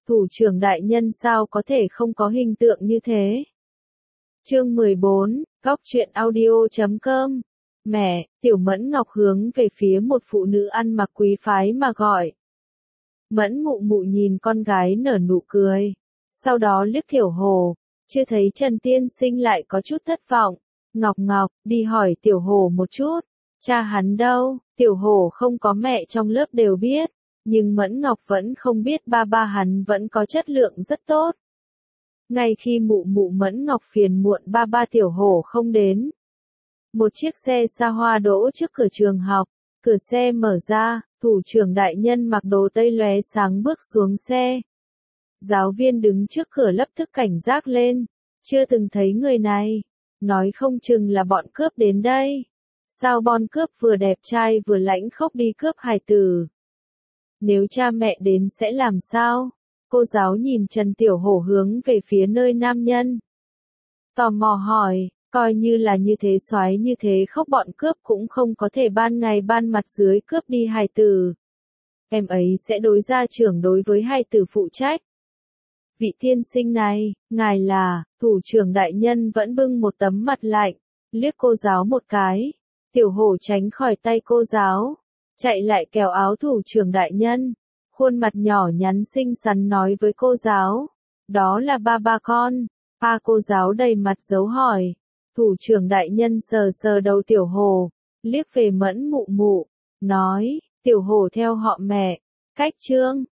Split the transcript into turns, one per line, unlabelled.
thủ trưởng đại nhân sao có thể không có hình tượng như thế. Chương 14, góc truyện audio.com. Mẹ, Tiểu Mẫn Ngọc hướng về phía một phụ nữ ăn mặc quý phái mà gọi. Mẫn mụ mụ nhìn con gái nở nụ cười. Sau đó liếc Tiểu Hồ, chưa thấy Trần Tiên Sinh lại có chút thất vọng. Ngọc Ngọc, đi hỏi Tiểu Hồ một chút. Cha hắn đâu? Tiểu Hồ không có mẹ trong lớp đều biết. Nhưng Mẫn Ngọc vẫn không biết ba hắn vẫn có chất lượng rất tốt. Ngay khi mụ mụ Mẫn Ngọc phiền muộn ba Tiểu Hồ không đến. Một chiếc xe xa hoa đỗ trước cửa trường học, cửa xe mở ra, thủ trưởng đại nhân mặc đồ tây lóe sáng bước xuống xe. Giáo viên đứng trước cửa lập tức cảnh giác lên, chưa từng thấy người này, nói không chừng là bọn cướp đến đây. Sao bọn cướp vừa đẹp trai vừa lãnh khốc đi cướp hài tử? Nếu cha mẹ đến sẽ làm sao? Cô giáo nhìn Trần Tiểu Hổ hướng về phía nơi nam nhân. Tò mò hỏi, coi như là như thế soái như thế khóc bọn cướp cũng không có thể ban ngày ban mặt dưới cướp đi hài tử. Em ấy sẽ đối gia trưởng đối với hài tử phụ trách. Vị tiên sinh này, ngài là, thủ trưởng đại nhân vẫn bưng một tấm mặt lạnh, liếc cô giáo một cái. Tiểu Hổ tránh khỏi tay cô giáo, chạy lại kéo áo thủ trưởng đại nhân. Khuôn mặt nhỏ nhắn xinh xắn nói với cô giáo, đó là ba con. Cô giáo đầy mặt dấu hỏi. Thủ trưởng đại nhân sờ sờ đầu Tiểu Hồ, liếc về Mẫn mụ mụ, nói, Tiểu Hồ theo họ mẹ, cách Trương,